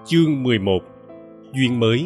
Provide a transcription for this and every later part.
Chương 11. Duyên mới.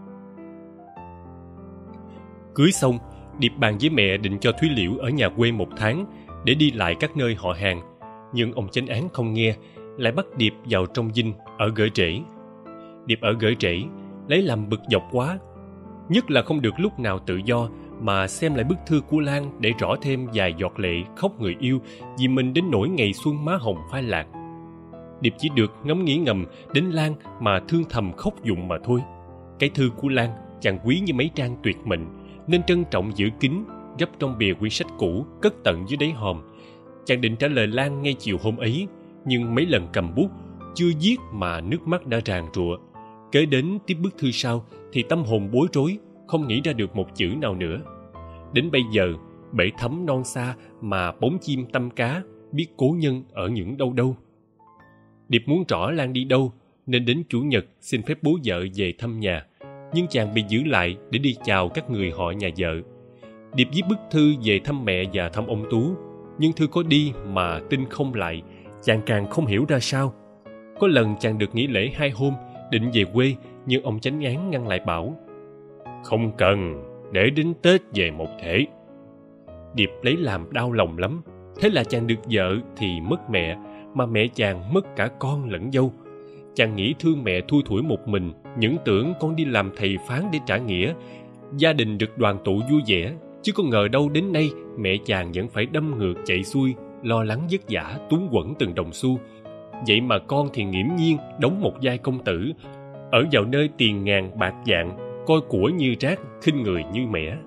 Cưới xong, Điệp bàn với mẹ định cho Thúy Liễu ở nhà quê 1 tháng để đi lại các nơi họ hàng. Nhưng ông chánh án không nghe, lại bắt Điệp vào trong dinh ở Gởi Trễ. Điệp ở Gởi Trễ lấy làm bực dọc quá, nhất là không được lúc nào tự do mà xem lại bức thư của Lan để rõ thêm vài giọt lệ khóc người yêu vì mình đến nỗi ngày xuân má hồng phai lạc. Điệp chỉ được ngẫm nghĩ ngầm đến Lan mà thương thầm khóc dụng mà thôi. Cái thư của Lan chàng quý như mấy trang tuyệt mệnh, nên trân trọng giữ kín, gấp trong bìa quyển sách cũ cất tận dưới đáy hòm. Chàng định trả lời Lan ngay chiều hôm ấy, nhưng mấy lần cầm bút chưa viết mà nước mắt đã ràn rụa. Kế đến tiếp bức thư sau thì tâm hồn bối rối, không nghĩ ra được một chữ nào nữa. Đến bây giờ, bể thấm non xa mà bóng chim tăm cá, biết cố nhân ở những đâu đâu. Điệp muốn rõ Lan đi đâu, nên đến Chủ nhật xin phép bố vợ về thăm nhà, nhưng chàng bị giữ lại để đi chào các người họ nhà vợ. Điệp viết bức thư về thăm mẹ và thăm ông Tú, nhưng thư có đi mà tin không lại, chàng càng không hiểu ra sao. Có lần chàng được nghỉ lễ 2 hôm, định về quê, nhưng ông chánh án ngăn lại bảo: "Không cần, để đến Tết về một thể." Điệp lấy làm đau lòng lắm. Thế là chàng được vợ thì mất mẹ, mà mẹ chàng mất cả con lẫn dâu. Chàng nghĩ thương mẹ thui thủi một mình, những tưởng con đi làm thầy phán để trả nghĩa, gia đình được đoàn tụ vui vẻ, chứ có ngờ đâu đến nay mẹ chàng vẫn phải đâm ngược chạy xuôi, lo lắng vất vả túng quẫn từng đồng xu. Vậy mà con thì nghiễm nhiên đóng một vai công tử, ở vào nơi tiền ngàn bạc vạn, coi của như rác, khinh người như mẻ.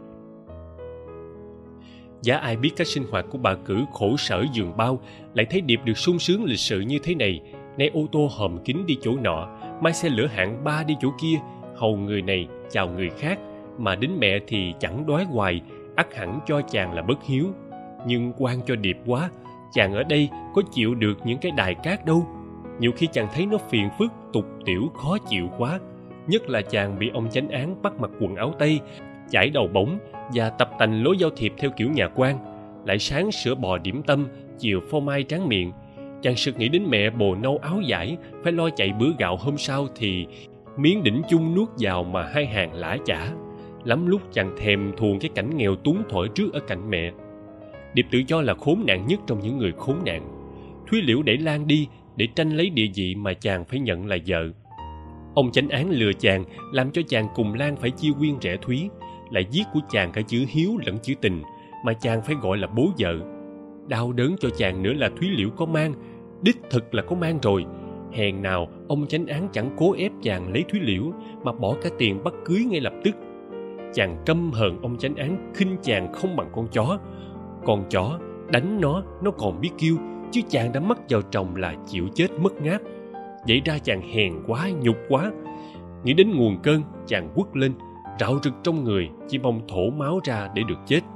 Giá ai biết cách sinh hoạt của bà Cử khổ sở giường bao, lại thấy Điệp được sung sướng lịch sự như thế này. Nay ô tô hòm kín đi chỗ nọ, mai xe lửa hạng 3 đi chỗ kia, hầu người này chào người khác, mà đến mẹ thì chẳng đói hoài, ắt hẳn cho chàng là bất hiếu. Nhưng oan cho Điệp quá, chàng ở đây có chịu được những cái đài cát đâu. Nhiều khi chàng thấy nó phiền phức, tục tiểu, khó chịu quá. Nhất là chàng bị ông chánh án bắt mặc quần áo tây, chải đầu bóng và tập tành lối giao thiệp theo kiểu nhà quan. Lại sáng sữa bò điểm tâm, chiều phô mai tráng miệng. Chàng sực nghĩ đến mẹ bồ nâu áo vải, phải lo chạy bữa gạo hôm sau thì miếng đỉnh chung nuốt vào mà 2 hàng lã chả. Lắm lúc chàng thèm thuồng cái cảnh nghèo túng thỏi trước ở cạnh mẹ. Điệp tự cho là khốn nạn nhất trong những người khốn nạn. Thúy Liễu đẩy Lan đi để tranh lấy địa vị mà chàng phải nhận là vợ. Ông chánh án lừa chàng, làm cho chàng cùng Lan phải chia quyên rẻ Thúy, lại viết của chàng cả chữ hiếu lẫn chữ tình, mà chàng phải gọi là bố vợ. Đau đớn cho chàng nữa là Thúy Liễu có mang, đích thực là có mang rồi. Hèn nào ông chánh án chẳng cố ép chàng lấy Thúy Liễu, mà bỏ cả tiền bắt cưới ngay lập tức. Chàng căm hờn ông chánh án khinh chàng không bằng con chó. Con chó đánh nó còn biết kêu, chứ chàng đã mắc vào chồng là chịu chết mất ngáp. Vậy ra chàng hèn quá, nhục quá. Nghĩ đến nguồn cơn, chàng quất lên, rạo rực trong người, chỉ mong thổ máu ra để được chết.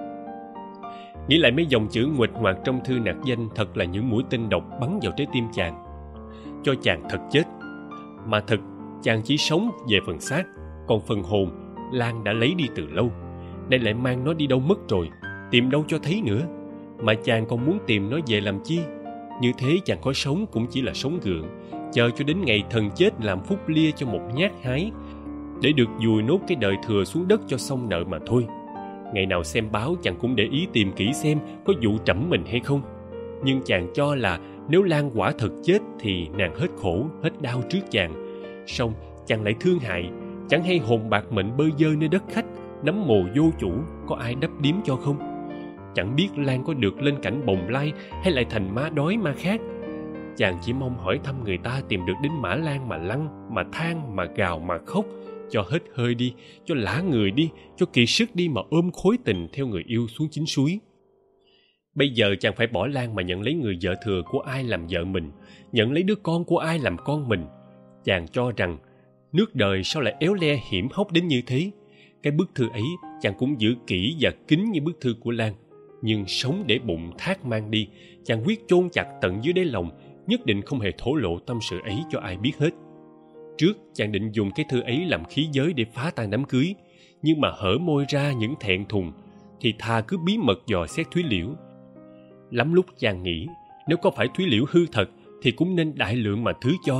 Nghĩ lại mấy dòng chữ nguệch ngoạc trong thư nạc danh thật là những mũi tên độc bắn vào trái tim chàng. Cho chàng thật chết. Mà thật, chàng chỉ sống về phần xác, còn phần hồn Lan đã lấy đi từ lâu. Nay lại mang nó đi đâu mất rồi, tìm đâu cho thấy nữa. Mà chàng còn muốn tìm nó về làm chi? Như thế chàng có sống cũng chỉ là sống gượng, chờ cho đến ngày thần chết làm phúc lia cho một nhát hái, để được dùi nốt cái đời thừa xuống đất cho xong nợ mà thôi. Ngày nào xem báo chàng cũng để ý tìm kỹ xem có vụ trẫm mình hay không. Nhưng chàng cho là nếu Lan quả thật chết thì nàng hết khổ, hết đau trước chàng. Song chàng lại thương hại, chẳng hay hồn bạc mệnh bơ vơ nơi đất khách, nắm mồ vô chủ, có ai đắp điếm cho không? Chẳng biết Lan có được lên cảnh bồng lai hay lại thành ma đói ma khát. Chàng chỉ mong hỏi thăm người ta tìm được đến Mã Lan mà lăn, mà than, mà gào, mà khóc, cho hết hơi đi, cho lả người đi, cho kiệt sức đi mà ôm khối tình theo người yêu xuống chính suối. Bây giờ chàng phải bỏ Lan mà nhận lấy người vợ thừa của ai làm vợ mình, nhận lấy đứa con của ai làm con mình. Chàng cho rằng nước đời sao lại éo le hiểm hóc đến như thế. Cái bức thư ấy chàng cũng giữ kỹ và kín như bức thư của Lan. Nhưng sống để bụng thác mang đi, chàng quyết chôn chặt tận dưới đáy lòng, nhất định không hề thổ lộ tâm sự ấy cho ai biết hết. Trước chàng định dùng cái thư ấy làm khí giới để phá tan đám cưới, nhưng mà hở môi ra những thẹn thùng thì thà cứ bí mật dò xét Thúy Liễu. Lắm lúc chàng nghĩ nếu có phải Thúy Liễu hư thật thì cũng nên đại lượng mà thứ cho,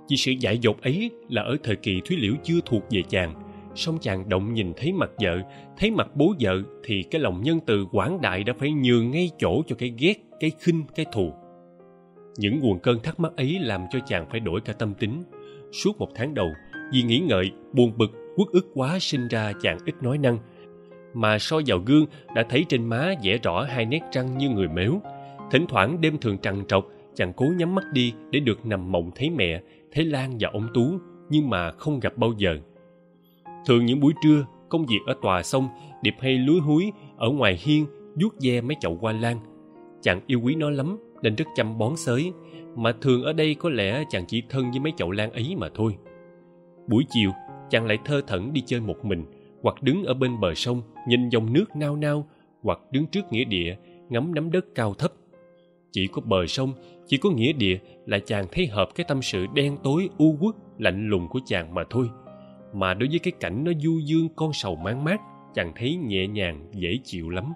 Vì sự dại dột ấy là ở thời kỳ Thúy Liễu chưa thuộc về chàng, song chàng động nhìn thấy mặt vợ, thấy mặt bố vợ, thì cái lòng nhân từ quảng đại đã phải nhường ngay chỗ cho cái ghét, cái khinh, cái thù. Những nguồn cơn thắc mắc ấy làm cho chàng phải đổi cả tâm tính. Suốt 1 tháng đầu, vì nghĩ ngợi, buồn bực, uất ức quá sinh ra chàng ít nói năng. Mà soi vào gương đã thấy trên má vẽ rõ 2 nét răng như người mếu. Thỉnh thoảng đêm thường trằn trọc, chàng cố nhắm mắt đi để được nằm mộng thấy mẹ, thấy Lan và ông Tú, nhưng mà không gặp bao giờ. Thường những buổi trưa, công việc ở tòa xong, Điệp hay lúi húi ở ngoài hiên vuốt ve mấy chậu hoa lan. Chàng yêu quý nó lắm nên rất chăm bón xới, mà thường ở đây có lẽ chàng chỉ thân với mấy chậu lan ấy mà thôi. Buổi chiều, chàng lại thơ thẩn đi chơi một mình, hoặc đứng ở bên bờ sông nhìn dòng nước nao nao, hoặc đứng trước nghĩa địa ngắm nắm đất cao thấp. Chỉ có bờ sông, chỉ có nghĩa địa là chàng thấy hợp cái tâm sự đen tối u uất lạnh lùng của chàng mà thôi. Mà đối với cái cảnh nó du dương con sầu mang mát, chàng thấy nhẹ nhàng dễ chịu lắm.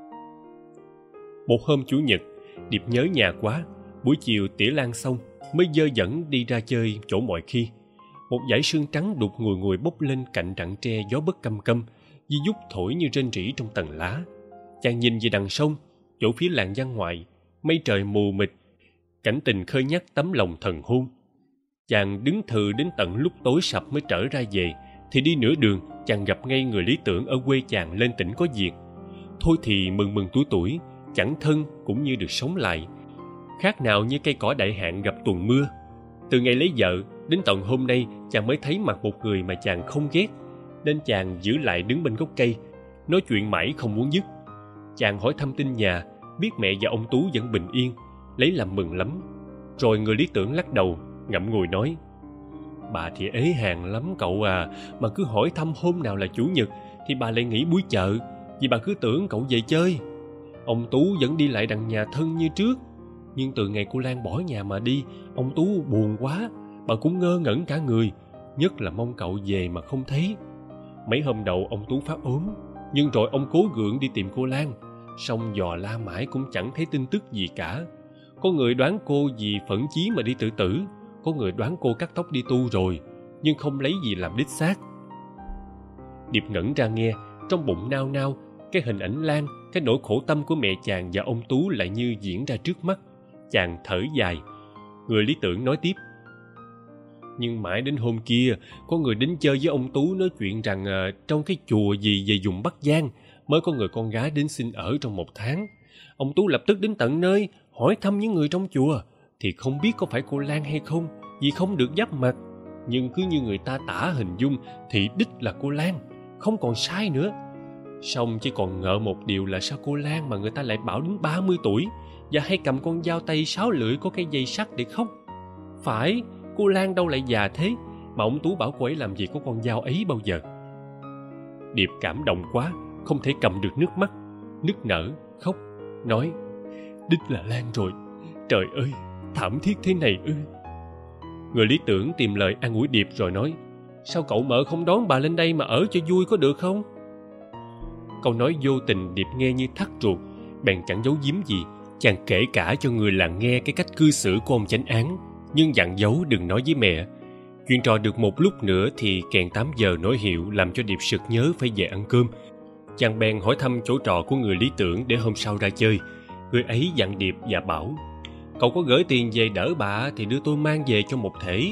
Một hôm Chủ nhật, Điệp nhớ nhà quá. Buổi chiều tỉa lan xong mới dơ dẫn đi ra chơi chỗ mọi khi. Một dải sương trắng đục ngùi ngùi bốc lên cạnh rặng tre, gió bấc căm căm, di dút thổi như rên rỉ trong tầng lá. Chàng nhìn về đằng sông, chỗ phía làng giang ngoại, mây trời mù mịt, cảnh tình khơi nhắc tấm lòng thần hôn. Chàng đứng thừ đến tận lúc tối sập mới trở ra về, thì đi nửa đường chàng gặp ngay người lý tưởng ở quê chàng lên tỉnh có việc. Thôi thì mừng mừng tuổi tuổi, chẳng thân cũng như được sống lại, khác nào như cây cỏ đại hạn gặp tuần mưa. Từ ngày lấy vợ đến tận hôm nay, chàng mới thấy mặt một người mà chàng không ghét, nên chàng giữ lại đứng bên gốc cây, nói chuyện mãi không muốn dứt. Chàng hỏi thăm tin nhà, biết mẹ và ông Tú vẫn bình yên, lấy làm mừng lắm. Rồi người lý tưởng lắc đầu, ngậm ngùi nói: "Bà thì ế hàng lắm cậu à, mà cứ hỏi thăm hôm nào là chủ nhật thì bà lại nghỉ buổi chợ, vì bà cứ tưởng cậu về chơi. Ông Tú vẫn đi lại đằng nhà thân như trước, nhưng từ ngày cô Lan bỏ nhà mà đi, ông Tú buồn quá, bà cũng ngơ ngẩn cả người, nhất là mong cậu về mà không thấy. Mấy hôm đầu ông Tú phát ốm, nhưng rồi ông cố gượng đi tìm cô Lan, song dò la mãi cũng chẳng thấy tin tức gì cả. Có người đoán cô vì phẫn chí mà đi tự tử, có người đoán cô cắt tóc đi tu rồi, nhưng không lấy gì làm đích xác." Điệp ngẩn ra nghe, trong bụng nao nao, cái hình ảnh Lan, cái nỗi khổ tâm của mẹ chàng và ông Tú lại như diễn ra trước mắt. Chàng thở dài. Người lý tưởng nói tiếp: "Nhưng mãi đến hôm kia, có người đến chơi với ông Tú nói chuyện rằng trong cái chùa gì về vùng Bắc Giang mới có người con gái đến xin ở trong 1 tháng. Ông Tú lập tức đến tận nơi hỏi thăm những người trong chùa, thì không biết có phải cô Lan hay không, vì không được giáp mặt. Nhưng cứ như người ta tả hình dung thì đích là cô Lan, không còn sai nữa. Xong chỉ còn ngợ một điều là sao cô Lan mà người ta lại bảo đến 30 tuổi và hay cầm con dao tây 6 lưỡi có cái dây sắt để khóc. Phải, cô Lan đâu lại già thế mà ông Tú bảo cô ấy làm gì có con dao ấy bao giờ." Điệp cảm động quá, không thể cầm được nước mắt, nức nở, khóc, nói: "Đích là Lan rồi, trời ơi, thảm thiết thế này ư?" Người lý tưởng tìm lời an ủi Điệp rồi nói: "Sao cậu mợ không đón bà lên đây mà ở cho vui có được không?" Câu nói vô tình Điệp nghe như thắt ruột, bèn chẳng giấu giếm gì. Chàng kể cả cho người làng nghe cái cách cư xử của ông chánh án, nhưng dặn dấu đừng nói với mẹ. Chuyện trò được một lúc nữa thì kèn 8 giờ nổi hiệu làm cho Điệp sực nhớ phải về ăn cơm. Chàng bèn hỏi thăm chỗ trọ của người lý tưởng để hôm sau ra chơi. Người ấy dặn Điệp và bảo: "Cậu có gửi tiền về đỡ bà thì đưa tôi mang về cho một thể."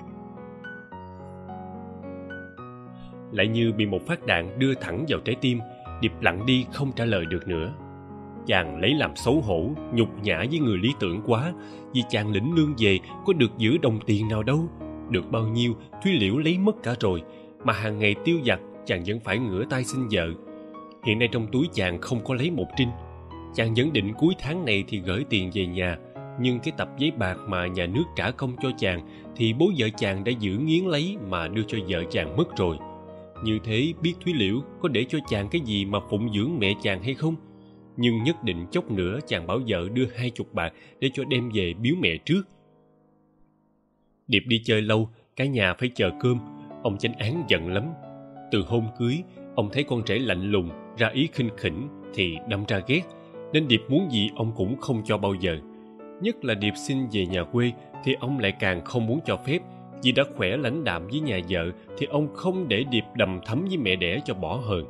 Lại như bị một phát đạn đưa thẳng vào trái tim, Điệp lặng đi không trả lời được nữa. Chàng lấy làm xấu hổ, nhục nhã với người lý tưởng quá, vì chàng lĩnh lương về có được giữ đồng tiền nào đâu. Được bao nhiêu Thúy Liễu lấy mất cả rồi, mà hàng ngày tiêu vặt chàng vẫn phải ngửa tay xin vợ. Hiện nay trong túi chàng không có lấy một trinh. Chàng vẫn định cuối tháng này thì gửi tiền về nhà, nhưng cái tập giấy bạc mà nhà nước trả công cho chàng thì bố vợ chàng đã giữ nghiến lấy mà đưa cho vợ chàng mất rồi. Như thế biết Thúy Liễu có để cho chàng cái gì mà phụng dưỡng mẹ chàng hay không? Nhưng nhất định chốc nữa chàng bảo vợ đưa 20 bạc để cho đem về biếu mẹ trước. Điệp đi chơi lâu, cả nhà phải chờ cơm. Ông chánh án giận lắm. Từ hôm cưới, ông thấy con rể lạnh lùng, ra ý khinh khỉnh thì đâm ra ghét, nên Điệp muốn gì ông cũng không cho bao giờ. Nhất là Điệp xin về nhà quê thì ông lại càng không muốn cho phép, Vì đã khỏe lãnh đạm với nhà vợ thì ông không để Điệp đầm thấm với mẹ đẻ cho bỏ hờn.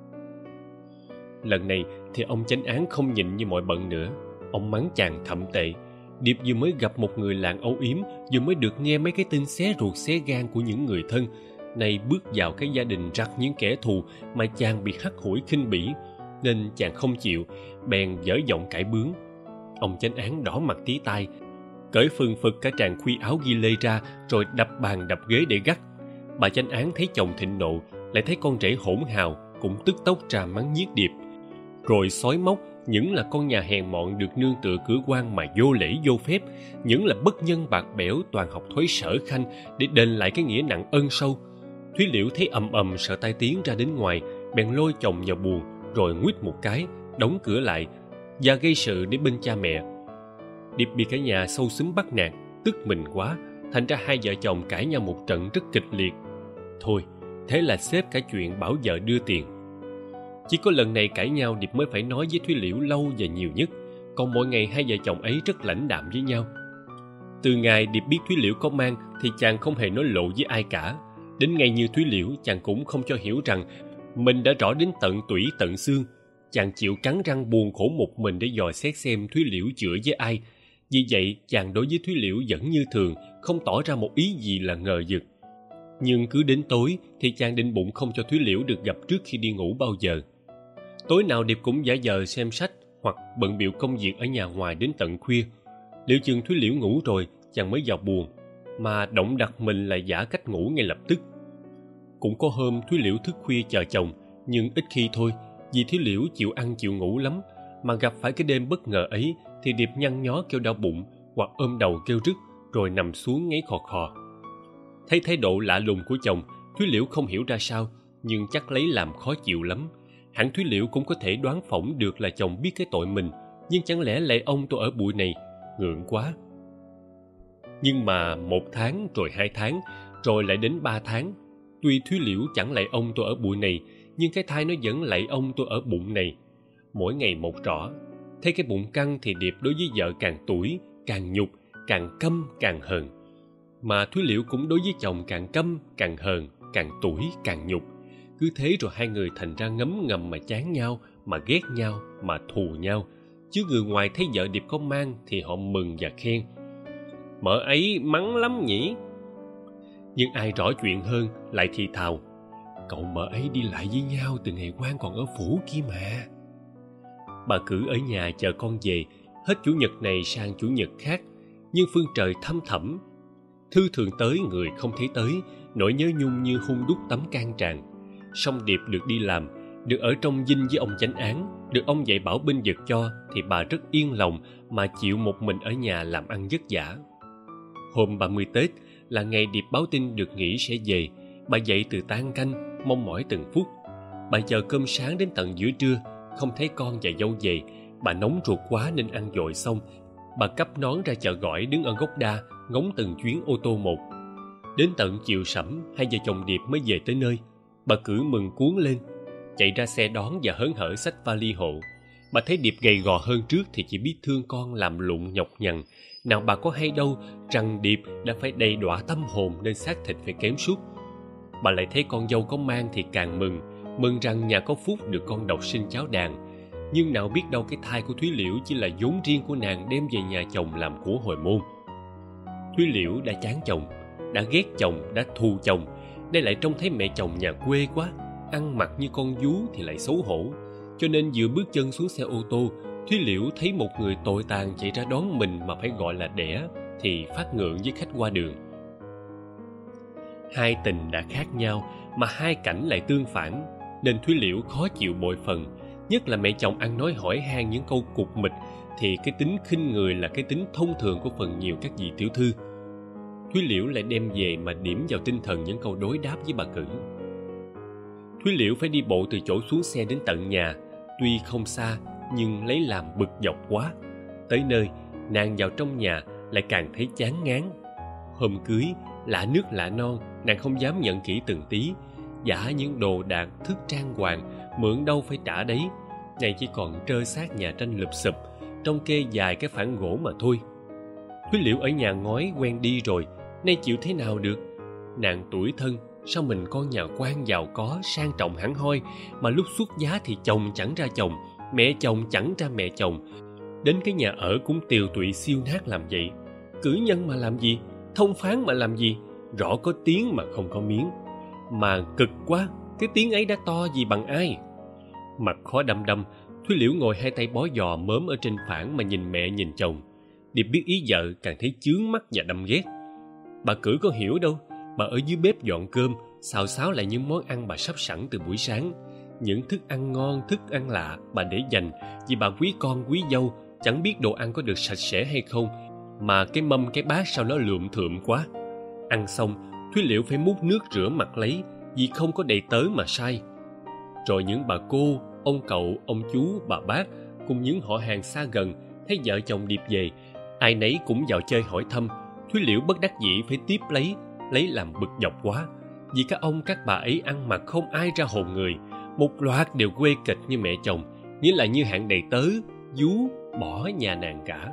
Lần này thì ông chánh án không nhịn như mọi bận nữa. Ông mắng chàng thậm tệ. Điệp vừa mới gặp một người làng âu yếm, vừa mới được nghe mấy cái tin xé ruột xé gan của những người thân, nay bước vào cái gia đình rặt những kẻ thù mà chàng bị hắt hủi khinh bỉ, nên chàng không chịu, bèn dở giọng cãi bướng. Ông chánh án đỏ mặt tía tai, cởi phừng phực cả tràng khuy áo ghi lê ra, rồi đập bàn đập ghế để gắt. Bà chánh án thấy chồng thịnh nộ, lại thấy con rể hỗn hào, cũng tức tốc ra mắng nhiếc Điệp, rồi xói móc những là con nhà hèn mọn được nương tựa cửa quan mà vô lễ vô phép, những là bất nhân bạc bẽo toàn học thói sở khanh để đền lại cái nghĩa nặng ân sâu. Thúy Liễu thấy ầm ầm sợ tai tiếng ra đến ngoài, bèn lôi chồng vào buồng, rồi nguýt một cái, đóng cửa lại và gây sự để bên cha mẹ. Điệp bị cả nhà sâu xúm bắt nạt, tức mình quá, thành ra hai vợ chồng cãi nhau một trận rất kịch liệt. Thôi, thế là xếp cả chuyện bảo vợ đưa tiền. Chỉ có lần này cãi nhau Điệp mới phải nói với Thúy Liễu lâu và nhiều nhất, còn mỗi ngày hai vợ chồng ấy rất lãnh đạm với nhau. Từ ngày Điệp biết Thúy Liễu có mang thì chàng không hề nói lộ với ai cả. Đến ngày như Thúy Liễu, chàng cũng không cho hiểu rằng mình đã rõ đến tận tủy tận xương. Chàng chịu cắn răng buồn khổ một mình để dò xét xem Thúy Liễu chữa với ai. Vì vậy chàng đối với Thúy Liễu vẫn như thường, không tỏ ra một ý gì là ngờ vực. Nhưng cứ đến tối thì chàng định bụng không cho Thúy Liễu được gặp trước khi đi ngủ bao giờ. Tối nào Điệp cũng giả vờ xem sách hoặc bận bịu công việc ở nhà ngoài đến tận khuya. Liệu chừng Thúy Liễu ngủ rồi, chàng mới vào buồng, mà động đặt mình lại giả cách ngủ ngay lập tức. Cũng có hôm Thúy Liễu thức khuya chờ chồng, nhưng ít khi thôi, vì Thúy Liễu chịu ăn chịu ngủ lắm, mà gặp phải cái đêm bất ngờ ấy thì Điệp nhăn nhó kêu đau bụng hoặc ôm đầu kêu rứt, rồi nằm xuống ngáy khò khò. Thấy thái độ lạ lùng của chồng, Thúy Liễu không hiểu ra sao, nhưng chắc lấy làm khó chịu lắm. Hẳn Thúy Liễu cũng có thể đoán phỏng được là chồng biết cái tội mình, nhưng chẳng lẽ lại ông tôi ở bụi này, ngượng quá. Nhưng mà 1 tháng rồi 2 tháng, rồi lại đến 3 tháng. Tuy Thúy Liễu chẳng lạy ông tôi ở bụi này, nhưng cái thai nó vẫn lạy ông tôi ở bụng này. Mỗi ngày một rõ. Thấy cái bụng căng thì Điệp đối với vợ càng tủi, càng nhục, càng căm, càng hờn. Mà Thúy Liễu cũng đối với chồng càng căm, càng hờn, càng tủi, càng nhục. Cứ thế rồi hai người thành ra ngấm ngầm mà chán nhau, mà ghét nhau, mà thù nhau. Chứ người ngoài thấy vợ Điệp có mang thì họ mừng và khen. Mợ ấy mắng lắm nhỉ? Nhưng ai rõ chuyện hơn lại thì thào, cậu mợ ấy đi lại với nhau từ ngày quan còn ở phủ kia mà. Bà cử ở nhà chờ con về, hết chủ nhật này sang chủ nhật khác, nhưng phương trời thăm thẳm. Thư thường tới người không thấy tới, nỗi nhớ nhung như hun đúc tấm can tràn. Song Điệp được đi làm, được ở trong dinh với ông chánh án, được ông dạy bảo binh vực cho, thì bà rất yên lòng mà chịu một mình ở nhà làm ăn vất vả. Hôm 30 Tết là ngày Điệp báo tin được nghỉ sẽ về. Bà dậy từ tan canh, mong mỏi từng phút. Bà chờ cơm sáng đến tận giữa trưa, không thấy con và dâu về. Bà nóng ruột quá nên ăn dội xong. Bà cắp nón ra chợ gỏi đứng ở gốc đa, ngóng từng chuyến ô tô một. Đến tận chiều sẩm, hai vợ chồng Điệp mới về tới nơi. Bà cử mừng cuống lên, chạy ra xe đón và hớn hở xách vali hộ. Bà thấy Điệp gầy gò hơn trước thì chỉ biết thương con làm lụng nhọc nhằn. Nào bà có hay đâu rằng Điệp đã phải đầy đọa tâm hồn nên xác thịt phải kém sút. Bà lại thấy con dâu có mang thì càng mừng rằng nhà có phúc được con độc sinh cháu đàn. Nhưng nào biết đâu cái thai của Thúy Liễu chỉ là vốn riêng của nàng đem về nhà chồng làm của hồi môn. Thúy Liễu đã chán chồng, đã ghét chồng, đã thù chồng, đây lại trông thấy mẹ chồng nhà quê quá, ăn mặc như con vú thì lại xấu hổ. Cho nên vừa bước chân xuống xe ô tô, Thúy Liễu thấy một người tội tàn chạy ra đón mình mà phải gọi là đẻ thì phát ngượng với khách qua đường. Hai tình đã khác nhau mà hai cảnh lại tương phản, nên Thúy Liễu khó chịu bội phần. Nhất là mẹ chồng ăn nói hỏi han những câu cục mịch, thì cái tính khinh người là cái tính thông thường của phần nhiều các vị tiểu thư. Thúy Liễu lại đem về mà điểm vào tinh thần những câu đối đáp với bà cử. Thúy Liễu phải đi bộ từ chỗ xuống xe đến tận nhà, tuy không xa nhưng lấy làm bực dọc quá. Tới nơi, nàng vào trong nhà lại càng thấy chán ngán. Hôm cưới, lạ nước lạ non, nàng không dám nhận kỹ từng tí. Giả những đồ đạc thức trang hoàng, mượn đâu phải trả đấy. Này chỉ còn trơ xác nhà tranh lụp xụp, trong kê dài cái phản gỗ mà thôi. Thúy Liễu ở nhà ngói quen đi rồi, nay chịu thế nào được. Nàng tủi thân, sao mình con nhà quan giàu có sang trọng hẳn hoi, mà lúc xuất giá thì chồng chẳng ra chồng, mẹ chồng chẳng ra mẹ chồng, đến cái nhà ở cũng tiều tụy siêu nát làm vậy. Cử nhân mà làm gì, thông phán mà làm gì, rõ có tiếng mà không có miếng. Mà cực quá, cái tiếng ấy đã to gì bằng ai. Mặt khó đăm đăm, Thúy Liễu ngồi hai tay bó giò mớm ở trên phản mà nhìn mẹ nhìn chồng. Điệp biết ý vợ càng thấy chướng mắt và đâm ghét. Bà Cử có hiểu đâu, bà ở dưới bếp dọn cơm, xào xáo lại những món ăn bà sắp sẵn từ buổi sáng. Những thức ăn ngon, thức ăn lạ bà để dành vì bà quý con quý dâu, chẳng biết đồ ăn có được sạch sẽ hay không, mà cái mâm cái bát sao nó lượm thượm quá. Ăn xong, Thúy Liễu phải múc nước rửa mặt lấy vì không có đầy tớ mà sai. Rồi những bà cô, ông cậu, ông chú, bà bác cùng những họ hàng xa gần thấy vợ chồng Điệp về, ai nấy cũng vào chơi hỏi thăm. Thúy Liễu bất đắc dĩ phải tiếp lấy làm bực dọc quá, vì các ông các bà ấy ăn mặc không ai ra hồn người, một loạt đều quê kịch như mẹ chồng, nghĩa là như hạng đầy tớ vú bỏ nhà nàng cả.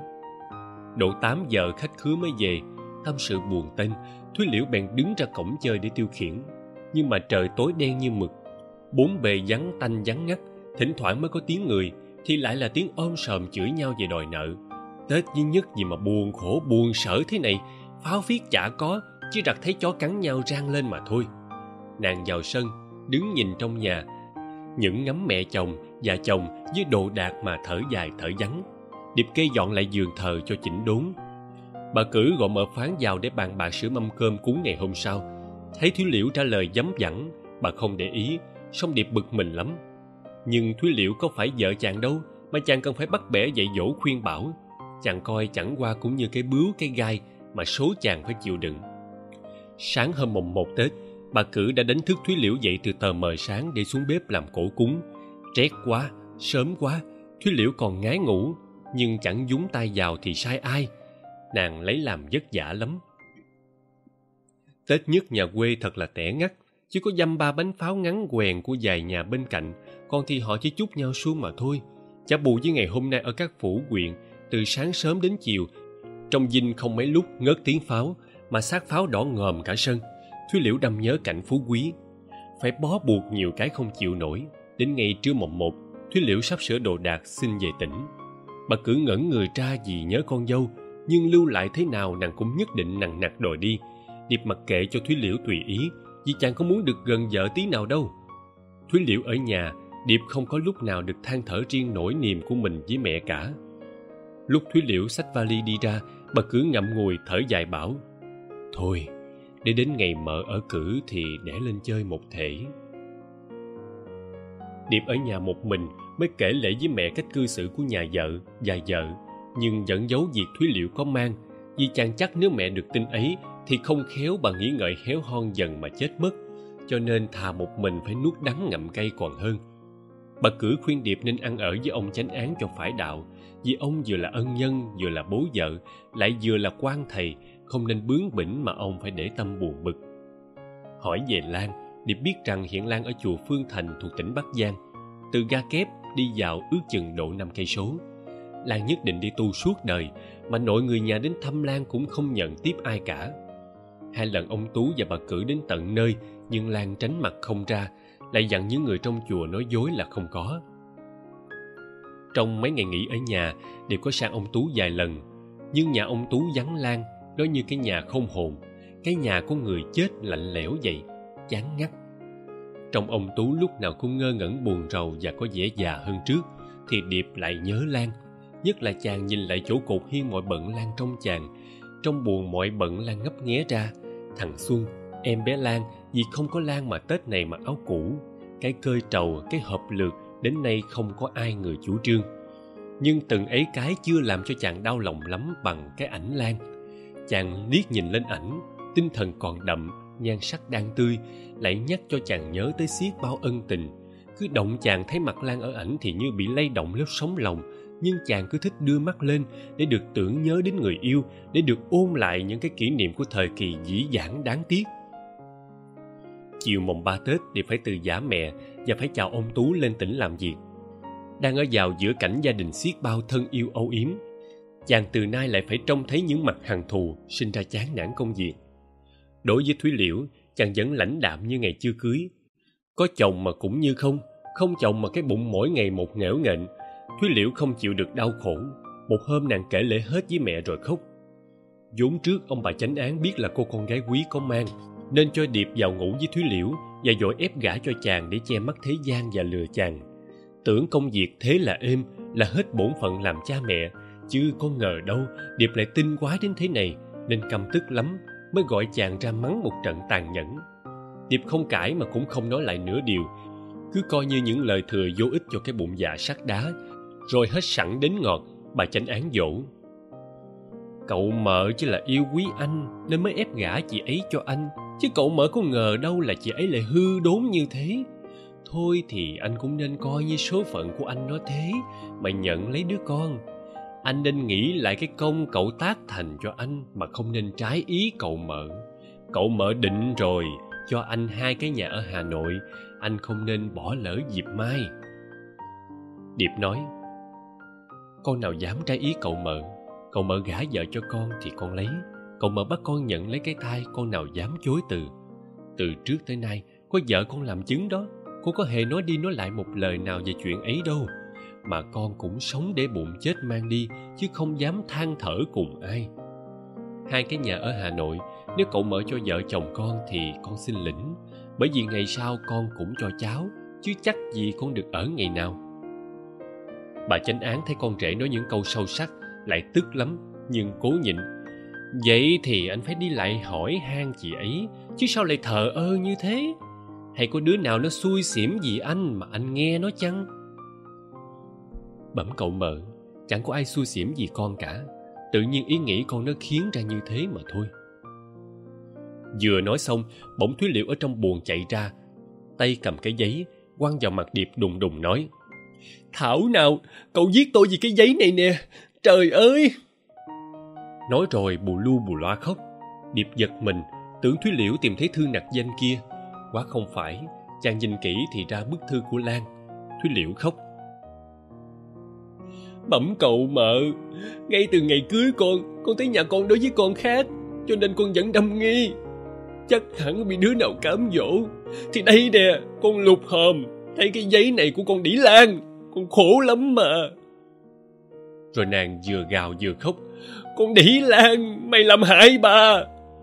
Độ 8 giờ khách khứa mới về, tâm sự buồn tênh, Thúy Liễu bèn đứng ra cổng chơi để tiêu khiển. Nhưng mà trời tối đen như mực, bốn bề vắng tanh vắng ngắt, thỉnh thoảng mới có tiếng người, thì lại là tiếng om sòm chửi nhau về đòi nợ. Tết duy nhất gì mà buồn khổ buồn sở thế này, pháo phiết chả có, chỉ rặt thấy chó cắn nhau rang lên mà thôi. Nàng vào sân, đứng nhìn trong nhà, những ngắm mẹ chồng và chồng với đồ đạc mà thở dài thở vắng. Điệp kê dọn lại giường thờ cho chỉnh đốn. Bà Cử gọi mợ phán vào để bàn bạc sửa mâm cơm cúng ngày hôm sau. Thấy Thúy Liễu trả lời vấm vẳng, bà không để ý, song Điệp bực mình lắm. Nhưng Thúy Liễu có phải vợ chàng đâu mà chàng cần phải bắt bẻ dạy dỗ khuyên bảo. Chàng coi chẳng qua cũng như cái bướu cái gai mà số chàng phải chịu đựng. Sáng hôm mồng 1 Tết, bà Cử đã đánh thức Thúy Liễu dậy từ tờ mờ sáng để xuống bếp làm cỗ cúng. Rét quá, sớm quá, Thúy Liễu còn ngái ngủ, nhưng chẳng nhúng tay vào thì sai ai. Nàng lấy làm vất vả lắm. Tết nhất nhà quê thật là tẻ ngắt, chỉ có dăm ba bánh pháo ngắn quèn của vài nhà bên cạnh, còn thì họ chỉ chúc nhau xuống mà thôi. Chả bù với ngày hôm nay ở các phủ huyện, từ sáng sớm đến chiều, trong dinh không mấy lúc ngớt tiếng pháo, mà xác pháo đỏ ngòm cả sân. Thúy Liễu đâm nhớ cảnh Phú Quý, phải bó buộc nhiều cái không chịu nổi. Đến ngày trưa mồng 1, Thúy Liễu sắp sửa đồ đạc xin về tỉnh. Bà Cử ngẩn người ra vì nhớ con dâu, nhưng lưu lại thế nào nàng cũng nhất định nằng nặc đòi đi. Điệp mặc kệ cho Thúy Liễu tùy ý, vì chàng không muốn được gần vợ tí nào đâu. Thúy Liễu ở nhà, Điệp không có lúc nào được than thở riêng nỗi niềm của mình với mẹ cả. Lúc Thúy Liễu xách vali đi ra, bà Cử ngậm ngùi thở dài bảo: "Thôi, để đến ngày mợ ở cử thì đẻ lên chơi một thể." Điệp ở nhà một mình mới kể lể với mẹ cách cư xử của nhà vợ và vợ, nhưng vẫn giấu việc Thúy Liễu có mang, vì chàng chắc nếu mẹ được tin ấy thì không khéo bà nghĩ ngợi héo hon dần mà chết mất, cho nên thà một mình phải nuốt đắng ngậm cay còn hơn. Bà Cử khuyên Điệp nên ăn ở với ông chánh án cho phải đạo, vì ông vừa là ân nhân, vừa là bố vợ, lại vừa là quan thầy, không nên bướng bỉnh mà ông phải để tâm buồn bực. Hỏi về Lan, Điệp biết rằng hiện Lan ở chùa Phương Thành thuộc tỉnh Bắc Giang. Từ ga kép đi vào ước chừng độ 5 cây số. Lan nhất định đi tu suốt đời, mà nội người nhà đến thăm Lan cũng không nhận tiếp ai cả. 2 lần ông Tú và bà Cử đến tận nơi, nhưng Lan tránh mặt không ra, lại dặn những người trong chùa nói dối là không có. Trong mấy ngày nghỉ ở nhà, Điệp có sang ông Tú vài lần, nhưng nhà ông Tú vắng Lan, nó như cái nhà không hồn, cái nhà có người chết lạnh lẽo vậy, chán ngắt. Trong ông Tú lúc nào cũng ngơ ngẩn buồn rầu và có vẻ già hơn trước, thì Điệp lại nhớ Lan, nhất là chàng nhìn lại chỗ cột hiên mọi bận Lan trong chàng. Trong buồn mọi bận Lan ngấp nghé ra, thằng Xuân, em bé Lan, vì không có Lan mà Tết này mặc áo cũ, cái cơi trầu, cái hộp lược đến nay không có ai người chủ trương. Nhưng từng ấy cái chưa làm cho chàng đau lòng lắm bằng cái ảnh Lan. Chàng liếc nhìn lên ảnh, tinh thần còn đậm, nhan sắc đang tươi, lại nhắc cho chàng nhớ tới xiết bao ân tình. Cứ động chàng thấy mặt Lan ở ảnh thì như bị lay động lớp sống lòng, nhưng chàng cứ thích đưa mắt lên để được tưởng nhớ đến người yêu, để được ôn lại những cái kỷ niệm của thời kỳ dĩ dãn đáng tiếc. Chiều mồng 3 Tết thì phải từ giả mẹ và phải chào ông Tú lên tỉnh làm việc. Đang ở vào giữa cảnh gia đình xiết bao thân yêu âu yếm, chàng từ nay lại phải trông thấy những mặt hằn thù, sinh ra chán nản công việc. Đối với Thúy Liễu, chàng vẫn lãnh đạm như ngày chưa cưới. Có chồng mà cũng như không, không chồng mà cái bụng mỗi ngày một nghễu nghện. Thúy Liễu không chịu được đau khổ. Một hôm nàng kể lể hết với mẹ rồi khóc. Vốn trước ông bà chánh án biết là cô con gái quý có mang, nên cho Điệp vào ngủ với Thúy Liễu và vội ép gả cho chàng để che mắt thế gian và lừa chàng. Tưởng công việc thế là êm, là hết bổn phận làm cha mẹ, chứ có ngờ đâu Điệp lại tinh quái đến thế này, nên căm tức lắm, mới gọi chàng ra mắng một trận tàn nhẫn. Điệp không cãi mà cũng không nói lại nửa điều, cứ coi như những lời thừa vô ích cho cái bụng dạ sắt đá. Rồi hết sẵn đến ngọt, bà chánh án dỗ. Cậu mợ chỉ là yêu quý anh nên mới ép gả chị ấy cho anh, chứ cậu mợ có ngờ đâu là chị ấy lại hư đốn như thế. Thôi thì anh cũng nên coi như số phận của anh nó thế mà nhận lấy đứa con. Anh nên nghĩ lại cái công cậu tác thành cho anh mà không nên trái ý cậu mợ. Cậu mợ định rồi, cho anh 2 cái nhà ở Hà Nội, anh không nên bỏ lỡ dịp mai. Điệp nói, con nào dám trái ý cậu mợ. Cậu mợ gả vợ cho con thì con lấy. Cậu mợ bắt con nhận lấy cái thai, con nào dám chối từ. Từ trước tới nay có vợ con làm chứng đó, con có hề nói đi nói lại một lời nào về chuyện ấy đâu. Mà con cũng sống để bụng chết mang đi, chứ không dám than thở cùng ai. 2 cái nhà ở Hà Nội, nếu cậu mợ cho vợ chồng con thì con xin lĩnh, bởi vì ngày sau con cũng cho cháu, chứ chắc gì con được ở ngày nào. Bà chánh án thấy con rể nói những câu sâu sắc, lại tức lắm, nhưng cố nhịn. Vậy thì anh phải đi lại hỏi han chị ấy, chứ sao lại thờ ơ như thế? Hay có đứa nào nó xui xỉm gì anh mà anh nghe nó chăng? Bẩm cậu mợ, chẳng có ai xui xỉm gì con cả. Tự nhiên ý nghĩ con nó khiến ra như thế mà thôi. Vừa nói xong, bỗng Thúy Liễu ở trong buồng chạy ra, tay cầm cái giấy, quăng vào mặt Điệp đùng đùng nói, Thảo nào, cậu giết tôi vì cái giấy này nè, trời ơi! Nói rồi bù lu bù loa khóc. Điệp giật mình, tưởng Thúy Liễu tìm thấy thư nặc danh kia. Quá không phải, chàng nhìn kỹ thì ra bức thư của Lan. Thúy Liễu khóc. Bẩm cậu mợ, ngay từ ngày cưới con thấy nhà con đối với con khác, cho nên con vẫn đâm nghi. Chắc hẳn bị đứa nào cám dỗ. Thì đây nè, con lục hòm, thấy cái giấy này của con Đĩ Lan, con khổ lắm mà. Rồi nàng vừa gào vừa khóc. Con Đĩ Lan, mày làm hại bà!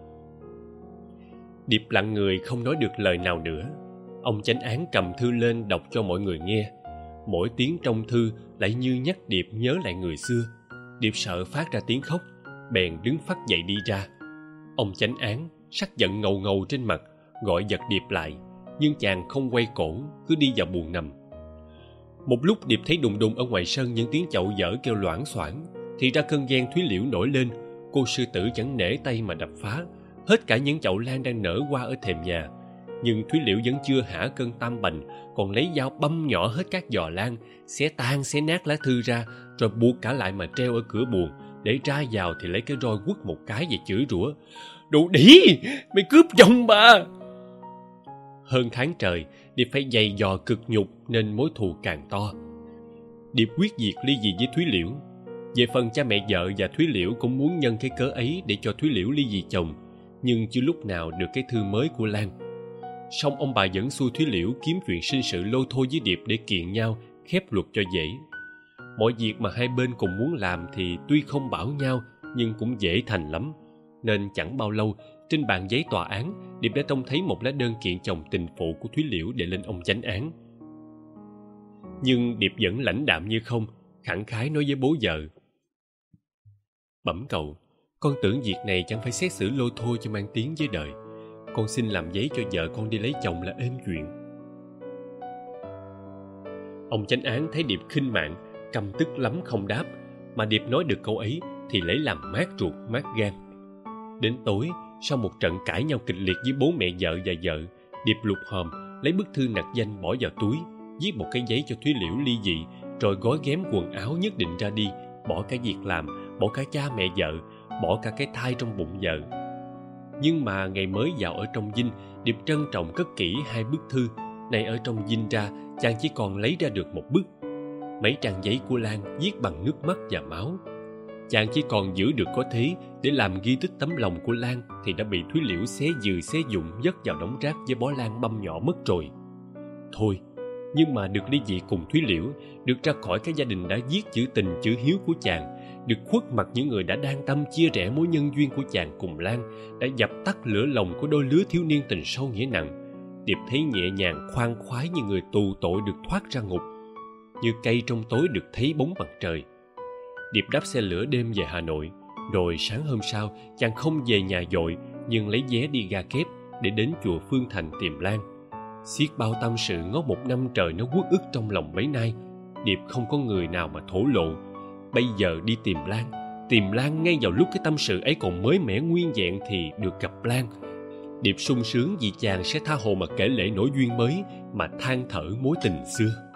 Điệp lặng người không nói được lời nào nữa. Ông chánh án cầm thư lên đọc cho mọi người nghe. Mỗi tiếng trong thư lại như nhắc Điệp nhớ lại người xưa. Điệp sợ phát ra tiếng khóc, bèn đứng phắt dậy đi ra. Ông chánh án sắc giận ngầu ngầu trên mặt, gọi giật Điệp lại, nhưng chàng không quay cổ, cứ đi vào buồng nằm. Một lúc Điệp thấy đùng đùng ở ngoài sân những tiếng chậu dở kêu loảng xoảng, thì ra cơn ghen Thúy Liễu nổi lên. Cô sư tử chẳng nể tay mà đập phá hết cả những chậu lan đang nở hoa ở thềm nhà. Nhưng Thúy Liễu vẫn chưa hả cơn tam bành, còn lấy dao băm nhỏ hết các giò lan, xé tan xé nát lá thư ra, rồi buộc cả lại mà treo ở cửa buồng, để ra vào thì lấy cái roi quất một cái và chửi rủa. Đồ đĩ, mày cướp chồng bà! Hơn tháng trời, Điệp phải dày dò cực nhục nên mối thù càng to. Điệp quyết diệt ly dị với Thúy Liễu. Về phần cha mẹ vợ và Thúy Liễu cũng muốn nhân cái cớ ấy để cho Thúy Liễu ly dị chồng, nhưng chưa lúc nào được cái thư mới của Lan. Song ông bà vẫn xui Thúy Liễu kiếm chuyện sinh sự lôi thôi với Điệp để kiện nhau, khép luật cho dễ. Mọi việc mà hai bên cùng muốn làm thì tuy không bảo nhau nhưng cũng dễ thành lắm. Nên chẳng bao lâu, trên bàn giấy tòa án, Điệp đã trông thấy một lá đơn kiện chồng tình phụ của Thúy Liễu để lên ông chánh án. Nhưng Điệp vẫn lãnh đạm như không, khẳng khái nói với bố vợ. Bẩm cậu, con tưởng việc này chẳng phải xét xử lôi thôi cho mang tiếng với đời. Con xin làm giấy cho vợ con đi lấy chồng là êm chuyện. Ông chánh án thấy Điệp khinh mạng, căm tức lắm không đáp, mà Điệp nói được câu ấy thì lấy làm mát ruột mát gan. Đến tối, sau một trận cãi nhau kịch liệt với bố mẹ vợ và vợ, Điệp lục hòm, lấy bức thư nặc danh bỏ vào túi, viết một cái giấy cho Thúy Liễu ly dị, rồi gói ghém quần áo nhất định ra đi, bỏ cả việc làm, bỏ cả cha mẹ vợ, bỏ cả cái thai trong bụng vợ. Nhưng mà ngày mới vào ở trong dinh, Điệp trân trọng cất kỹ 2 bức thư. Này ở trong dinh ra, chàng chỉ còn lấy ra được một bức. Mấy trang giấy của Lan viết bằng nước mắt và máu. chàng chỉ còn giữ được có thế để làm ghi tích tấm lòng của Lan thì đã bị Thúy Liễu xé dừ xé dụng dất vào đống rác với bó lan băm nhỏ mất rồi. Thôi, nhưng mà được ly dị cùng Thúy Liễu, được ra khỏi cái gia đình đã giết chữ tình chữ hiếu của chàng, được khuất mặt những người đã đang tâm chia rẽ mối nhân duyên của chàng cùng Lan, đã dập tắt lửa lòng của đôi lứa thiếu niên tình sâu nghĩa nặng, Điệp thấy nhẹ nhàng khoan khoái như người tù tội được thoát ra ngục, như cây trong tối được thấy bóng mặt trời. Điệp đáp xe lửa đêm về Hà Nội, rồi sáng hôm sau chàng không về nhà vội nhưng lấy vé đi ga kép để đến chùa Phương Thành tìm Lan. Xiết bao tâm sự ngó một năm trời nó uất ức trong lòng mấy nay, Điệp không có người nào mà thổ lộ. Bây giờ đi tìm Lan ngay vào lúc cái tâm sự ấy còn mới mẻ nguyên vẹn thì được gặp Lan. Điệp sung sướng vì chàng sẽ tha hồ mà kể lể nỗi duyên mới, mà than thở mối tình xưa.